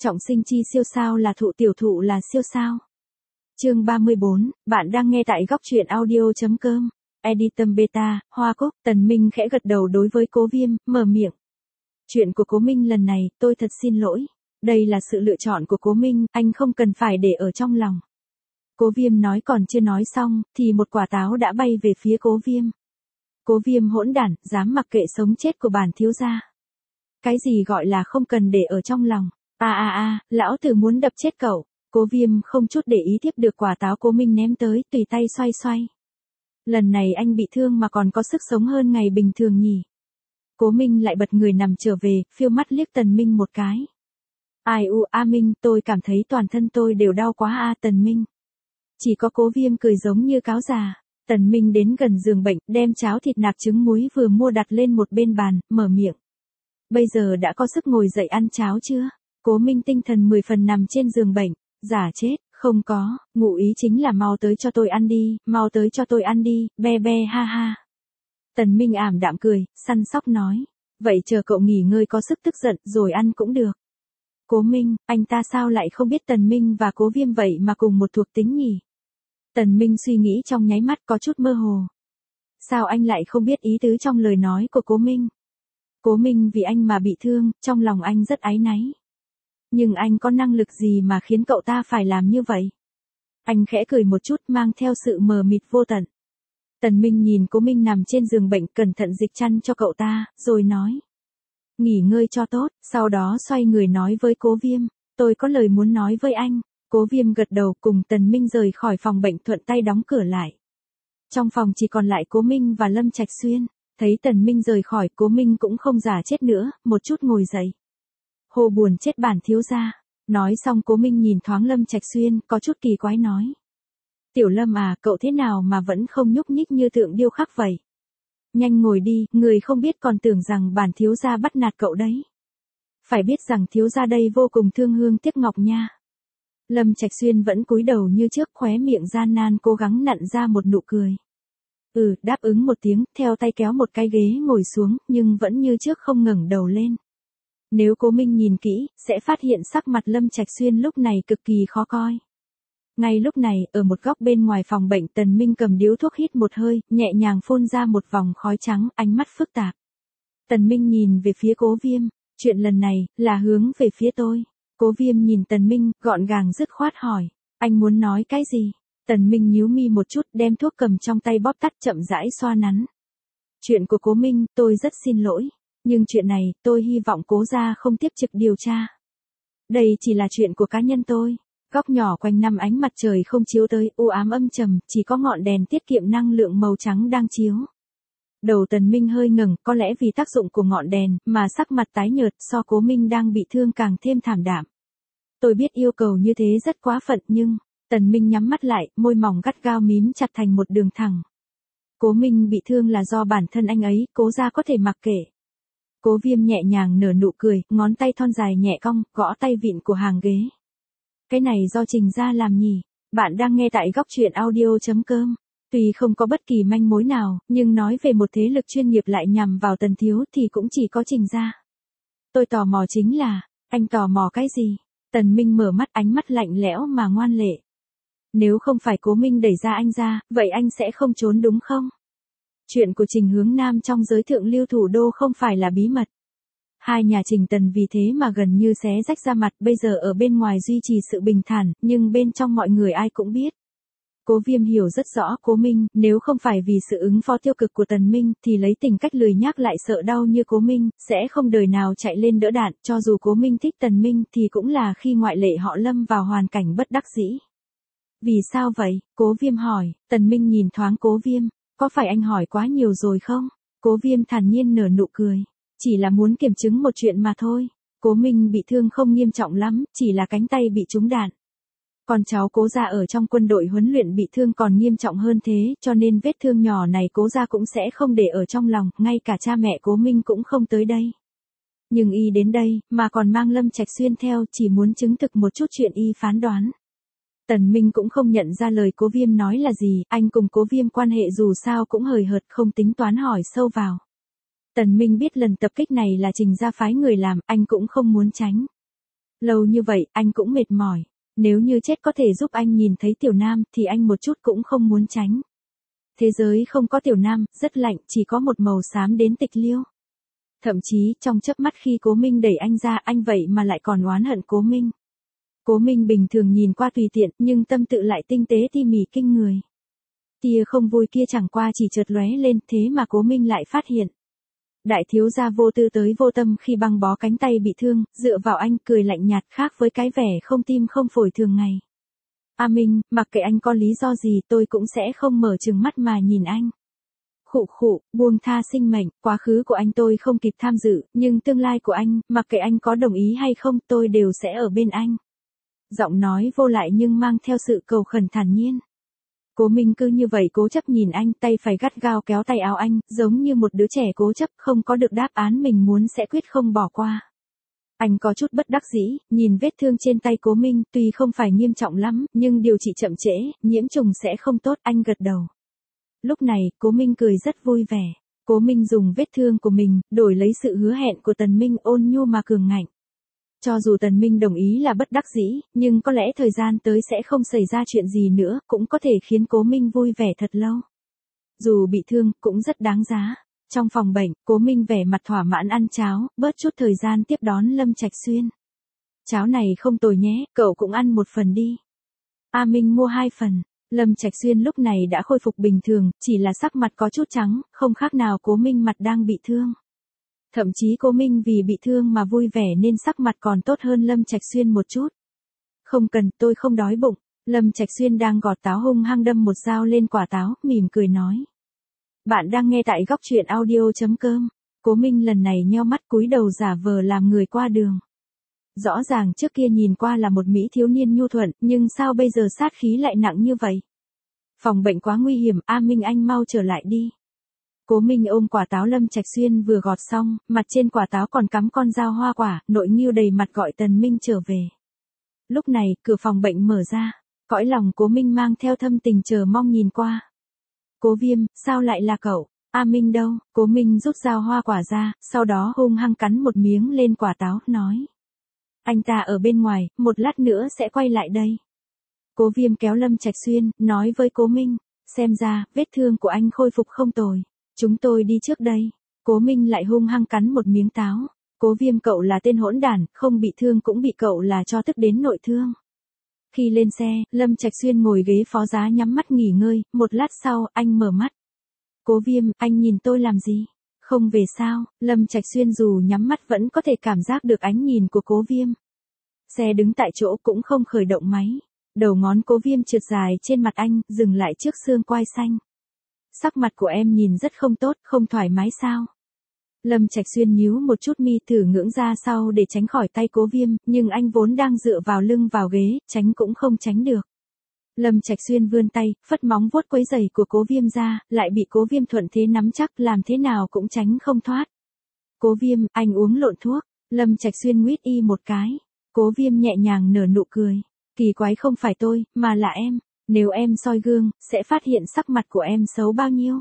Trọng sinh chi siêu sao là thụ, tiểu thụ là siêu sao. Chương 34, bạn đang nghe tại góc truyện audio.com. Editum Beta, Hoa Cúc. Tần Minh khẽ gật đầu đối với Cố Viêm, mở miệng. Chuyện của Cố Minh lần này, tôi thật xin lỗi. Đây là sự lựa chọn của Cố Minh, anh không cần phải để ở trong lòng. Cố Viêm nói còn chưa nói xong, thì một quả táo đã bay về phía Cố Viêm. Cố Viêm hỗn đản, dám mặc kệ sống chết của bản thiếu gia. Cái gì gọi là không cần để ở trong lòng? Lão tử muốn đập chết cậu. Cố Viêm không chút để ý tiếp được quả táo Cố Minh ném tới, tùy tay xoay xoay. Lần này anh bị thương mà còn có sức sống hơn ngày bình thường nhỉ. Cố Minh lại bật người nằm trở về, phiêu mắt liếc Tần Minh một cái. Ai u a Minh, tôi cảm thấy toàn thân tôi đều đau quá a Tần Minh. Chỉ có Cố Viêm cười giống như cáo già. Tần Minh đến gần giường bệnh, đem cháo thịt nạc trứng muối vừa mua đặt lên một bên bàn, mở miệng. Bây giờ đã có sức ngồi dậy ăn cháo chưa? Cố Minh tinh thần 10 phần nằm trên giường bệnh. Giả chết, không có, ngụ ý chính là mau tới cho tôi ăn đi, mau tới cho tôi ăn đi, be be ha ha. Tần Minh ảm đạm cười, săn sóc nói. Vậy chờ cậu nghỉ ngơi có sức tức giận rồi ăn cũng được. Cố Minh, anh ta sao lại không biết Tần Minh và Cố Viêm vậy mà cùng một thuộc tính nhỉ? Tần Minh suy nghĩ trong nháy mắt có chút mơ hồ. Sao anh lại không biết ý tứ trong lời nói của Cố Minh? Cố Minh vì anh mà bị thương, trong lòng anh rất áy náy. Nhưng anh có năng lực gì mà khiến cậu ta phải làm như vậy? Anh khẽ cười một chút mang theo sự mờ mịt vô tận. Tần Minh nhìn Cố Minh nằm trên giường bệnh cẩn thận dịch chăn cho cậu ta, rồi nói. Nghỉ ngơi cho tốt, sau đó xoay người nói với Cố Viêm, tôi có lời muốn nói với anh. Cố Viêm gật đầu cùng Tần Minh rời khỏi phòng bệnh thuận tay đóng cửa lại. Trong phòng chỉ còn lại Cố Minh và Lâm Trạch Xuyên, thấy Tần Minh rời khỏi Cố Minh cũng không giả chết nữa, một chút ngồi dậy. Hồ buồn chết bản thiếu gia. Nói xong Cố Minh nhìn thoáng Lâm Trạch Xuyên, có chút kỳ quái nói. Tiểu Lâm à, cậu thế nào mà vẫn không nhúc nhích như tượng điêu khắc vậy? Nhanh ngồi đi, người không biết còn tưởng rằng bản thiếu gia bắt nạt cậu đấy. Phải biết rằng thiếu gia đây vô cùng thương hương tiếc ngọc nha. Lâm Trạch Xuyên vẫn cúi đầu như trước, khóe miệng gian nan cố gắng nặn ra một nụ cười. Đáp ứng một tiếng, theo tay kéo một cái ghế ngồi xuống, nhưng vẫn như trước không ngẩng đầu lên. Nếu Cố Minh nhìn kỹ, sẽ phát hiện sắc mặt Lâm Trạch Xuyên lúc này cực kỳ khó coi. Ngay lúc này, ở một góc bên ngoài phòng bệnh Tần Minh cầm điếu thuốc hít một hơi, nhẹ nhàng phun ra một vòng khói trắng, ánh mắt phức tạp. Tần Minh nhìn về phía Cố Viêm, chuyện lần này, là hướng về phía tôi. Cố Viêm nhìn Tần Minh, gọn gàng dứt khoát hỏi, anh muốn nói cái gì? Tần Minh nhíu mi một chút, đem thuốc cầm trong tay bóp tắt chậm rãi xoa nắn. Chuyện của Cố Minh, tôi rất xin lỗi. Nhưng chuyện này, tôi hy vọng Cố gia không tiếp trực điều tra. Đây chỉ là chuyện của cá nhân tôi. Góc nhỏ quanh năm ánh mặt trời không chiếu tới, u ám âm trầm, chỉ có ngọn đèn tiết kiệm năng lượng màu trắng đang chiếu. Đầu Tần Minh hơi ngẩng, có lẽ vì tác dụng của ngọn đèn, mà sắc mặt tái nhợt so Cố Minh đang bị thương càng thêm thảm đạm. Tôi biết yêu cầu như thế rất quá phận nhưng, Tần Minh nhắm mắt lại, môi mỏng gắt gao mím chặt thành một đường thẳng. Cố Minh bị thương là do bản thân anh ấy, Cố gia có thể mặc kệ. Cố Viêm nhẹ nhàng nở nụ cười, ngón tay thon dài nhẹ cong, gõ tay vịn của hàng ghế. Cái này do Trình gia làm nhỉ? Bạn đang nghe tại góc truyện audio.com. Tuy không có bất kỳ manh mối nào, nhưng nói về một thế lực chuyên nghiệp lại nhằm vào Tần thiếu thì cũng chỉ có Trình gia. Tôi tò mò chính là, anh tò mò cái gì? Tần Minh mở mắt, ánh mắt lạnh lẽo mà ngoan lệ. Nếu không phải Cố Minh đẩy ra anh ra, vậy anh sẽ không trốn đúng không? Chuyện của Trình Hướng Nam trong giới thượng lưu thủ đô không phải là bí mật. Hai nhà Trình Tần vì thế mà gần như xé rách ra mặt, bây giờ ở bên ngoài duy trì sự bình thản, nhưng bên trong mọi người ai cũng biết. Cố Viêm hiểu rất rõ Cố Minh, nếu không phải vì sự ứng phó tiêu cực của Tần Minh, thì lấy tình cách lười nhác lại sợ đau như Cố Minh, sẽ không đời nào chạy lên đỡ đạn, cho dù Cố Minh thích Tần Minh thì cũng là khi ngoại lệ họ lâm vào hoàn cảnh bất đắc dĩ. Vì sao vậy? Cố Viêm hỏi. Tần Minh nhìn thoáng Cố Viêm, có phải anh hỏi quá nhiều rồi không? Cố Viêm thản nhiên nở nụ cười. Chỉ là muốn kiểm chứng một chuyện mà thôi. Cố Minh bị thương không nghiêm trọng lắm, chỉ là cánh tay bị trúng đạn. Còn cháu Cố gia ở trong quân đội huấn luyện bị thương còn nghiêm trọng hơn thế, cho nên vết thương nhỏ này Cố gia cũng sẽ không để ở trong lòng, ngay cả cha mẹ Cố Minh cũng không tới đây. Nhưng y đến đây, mà còn mang Lâm Trạch Xuyên theo, chỉ muốn chứng thực một chút chuyện y phán đoán. Tần Minh cũng không nhận ra lời Cố Viêm nói là gì, anh cùng Cố Viêm quan hệ dù sao cũng hời hợt, không tính toán hỏi sâu vào. Tần Minh biết lần tập kích này là Trình gia phái người làm, anh cũng không muốn tránh. Lâu như vậy, anh cũng mệt mỏi. Nếu như chết có thể giúp anh nhìn thấy Tiểu Nam thì anh một chút cũng không muốn tránh. Thế giới không có Tiểu Nam, rất lạnh, chỉ có một màu xám đến tịch liêu. Thậm chí, trong chớp mắt khi Cố Minh đẩy anh ra, anh vậy mà lại còn oán hận Cố Minh. Cố Minh bình thường nhìn qua tùy tiện, nhưng tâm tự lại tinh tế tỉ mỉ kinh người. Tia không vui kia chẳng qua chỉ chợt lóe lên, thế mà Cố Minh lại phát hiện. Đại thiếu gia vô tư tới vô tâm khi băng bó cánh tay bị thương, dựa vào anh cười lạnh nhạt khác với cái vẻ không tim không phổi thường ngày. A Minh, mặc kệ anh có lý do gì tôi cũng sẽ không mở trừng mắt mà nhìn anh. Khụ khụ, buông tha sinh mệnh, quá khứ của anh tôi không kịp tham dự, nhưng tương lai của anh, mặc kệ anh có đồng ý hay không tôi đều sẽ ở bên anh. Giọng nói vô lại nhưng mang theo sự cầu khẩn thản nhiên. Cố Minh cứ như vậy cố chấp nhìn anh, tay phải gắt gao kéo tay áo anh, giống như một đứa trẻ cố chấp không có được đáp án mình muốn sẽ quyết không bỏ qua. Anh có chút bất đắc dĩ, nhìn vết thương trên tay Cố Minh, tuy không phải nghiêm trọng lắm, nhưng điều trị chậm trễ, nhiễm trùng sẽ không tốt, anh gật đầu. Lúc này, Cố Minh cười rất vui vẻ. Cố Minh dùng vết thương của mình, đổi lấy sự hứa hẹn của Tần Minh ôn nhu mà cường ngạnh. Cho dù Tần Minh đồng ý là bất đắc dĩ, nhưng có lẽ thời gian tới sẽ không xảy ra chuyện gì nữa, cũng có thể khiến Cố Minh vui vẻ thật lâu. Dù bị thương, cũng rất đáng giá. Trong phòng bệnh, Cố Minh vẻ mặt thỏa mãn ăn cháo, bớt chút thời gian tiếp đón Lâm Trạch Xuyên. Cháo này không tồi nhé, cậu cũng ăn một phần đi. A Minh mua 2 phần. Lâm Trạch Xuyên lúc này đã khôi phục bình thường, chỉ là sắc mặt có chút trắng, không khác nào Cố Minh mặt đang bị thương. Thậm chí Cố Minh vì bị thương mà vui vẻ nên sắc mặt còn tốt hơn Lâm Trạch Xuyên một chút. Không cần, tôi không đói bụng. Lâm Trạch Xuyên đang gọt táo hung hăng đâm một dao lên quả táo, mỉm cười nói. Bạn đang nghe tại góc truyện audio.com. Cố Minh lần này nheo mắt cúi đầu giả vờ làm người qua đường. Rõ ràng trước kia nhìn qua là một mỹ thiếu niên nhu thuận, nhưng sao bây giờ sát khí lại nặng như vậy? Phòng bệnh quá nguy hiểm, A Minh anh mau trở lại đi. Cố Minh ôm quả táo Lâm Trạch Xuyên vừa gọt xong, mặt trên quả táo còn cắm con dao hoa quả, nội nghiêu đầy mặt gọi Tần Minh trở về. Lúc này, cửa phòng bệnh mở ra, cõi lòng Cố Minh mang theo thâm tình chờ mong nhìn qua. Cố Viêm, sao lại là cậu? A Minh đâu? Cố Minh rút dao hoa quả ra, sau đó hung hăng cắn một miếng lên quả táo, nói. Anh ta ở bên ngoài, một lát nữa sẽ quay lại đây. Cố Viêm kéo Lâm Trạch Xuyên, nói với Cố Minh, xem ra, vết thương của anh khôi phục không tồi. Chúng tôi đi trước đây. Cố Minh lại hung hăng cắn một miếng táo. Cố Viêm cậu là tên hỗn đản, không bị thương cũng bị cậu là cho tức đến nội thương. Khi lên xe, Lâm Trạch Xuyên ngồi ghế phó giá nhắm mắt nghỉ ngơi, một lát sau, anh mở mắt. Cố Viêm, anh nhìn tôi làm gì? Không về sao? Lâm Trạch Xuyên dù nhắm mắt vẫn có thể cảm giác được ánh nhìn của Cố Viêm. Xe đứng tại chỗ cũng không khởi động máy. Đầu ngón Cố Viêm trượt dài trên mặt anh, dừng lại trước xương quai xanh. Sắc mặt của em nhìn rất không tốt, không thoải mái sao? Lâm Trạch Xuyên nhíu một chút mi thử ngưỡng ra sau để tránh khỏi tay Cố Viêm, nhưng anh vốn đang dựa vào lưng vào ghế, tránh cũng không tránh được. Lâm Trạch Xuyên vươn tay, phất móng vuốt quấy giày của Cố Viêm ra, lại bị Cố Viêm thuận thế nắm chắc, làm thế nào cũng tránh không thoát. Cố Viêm, anh uống lộn thuốc. Lâm Trạch Xuyên nguyết y một cái. Cố Viêm nhẹ nhàng nở nụ cười. Kỳ quái không phải tôi, mà là em. Nếu em soi gương, sẽ phát hiện sắc mặt của em xấu bao nhiêu.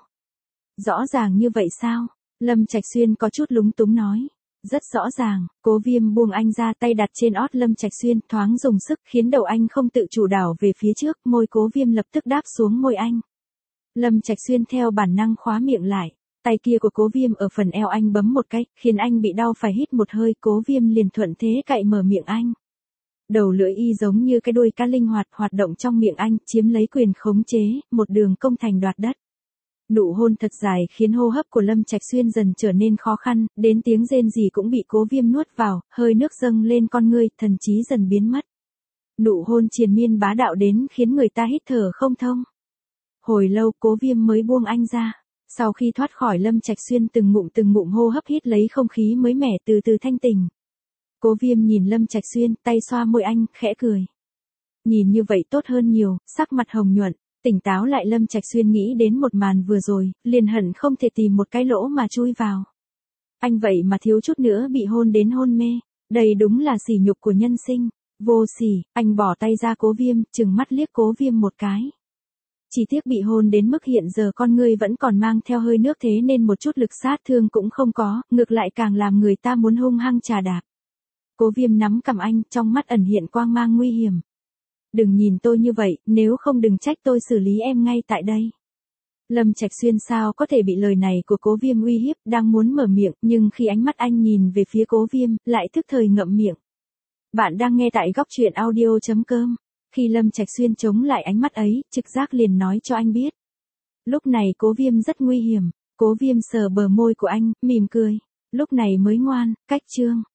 Rõ ràng như vậy sao? Lâm Trạch Xuyên có chút lúng túng nói. Rất rõ ràng. Cố Viêm buông anh ra, tay đặt trên ót Lâm Trạch Xuyên, thoáng dùng sức khiến đầu anh không tự chủ đảo về phía trước, môi Cố Viêm lập tức đáp xuống môi anh. Lâm Trạch Xuyên theo bản năng khóa miệng lại. Tay kia của Cố Viêm ở phần eo anh bấm một cái, khiến anh bị đau phải hít một hơi, Cố Viêm liền thuận thế cạy mở miệng anh. Đầu lưỡi y giống như cái đuôi cá linh hoạt hoạt động trong miệng anh, chiếm lấy quyền khống chế, một đường công thành đoạt đất. Nụ hôn thật dài khiến hô hấp của Lâm Trạch Xuyên dần trở nên khó khăn, đến tiếng rên rỉ cũng bị Cố Viêm nuốt vào, hơi nước dâng lên con ngươi, thần trí dần biến mất. Nụ hôn triền miên bá đạo đến khiến người ta hít thở không thông. Hồi lâu Cố Viêm mới buông anh ra. Sau khi thoát khỏi Lâm Trạch Xuyên từng ngụm hô hấp hít lấy không khí mới mẻ từ từ thanh tỉnh. Cố Viêm nhìn Lâm Trạch Xuyên, tay xoa môi anh, khẽ cười. Nhìn như vậy tốt hơn nhiều, sắc mặt hồng nhuận, tỉnh táo lại Lâm Trạch Xuyên nghĩ đến một màn vừa rồi, liền hận không thể tìm một cái lỗ mà chui vào. Anh vậy mà thiếu chút nữa bị hôn đến hôn mê, đây đúng là sỉ nhục của nhân sinh, vô sỉ, anh bỏ tay ra Cố Viêm, trừng mắt liếc Cố Viêm một cái. Chỉ tiếc bị hôn đến mức hiện giờ con ngươi vẫn còn mang theo hơi nước thế nên một chút lực sát thương cũng không có, ngược lại càng làm người ta muốn hung hăng chà đạp. Cố Viêm nắm cầm anh, trong mắt ẩn hiện quang mang nguy hiểm. Đừng nhìn tôi như vậy, nếu không đừng trách tôi xử lý em ngay tại đây. Lâm Trạch Xuyên sao có thể bị lời này của Cố Viêm uy hiếp, đang muốn mở miệng, nhưng khi ánh mắt anh nhìn về phía Cố Viêm, lại tức thời ngậm miệng. Bạn đang nghe tại góc truyện audio.com. Khi Lâm Trạch Xuyên chống lại ánh mắt ấy, trực giác liền nói cho anh biết. Lúc này Cố Viêm rất nguy hiểm. Cố Viêm sờ bờ môi của anh, mỉm cười. Lúc này mới ngoan, cách chương.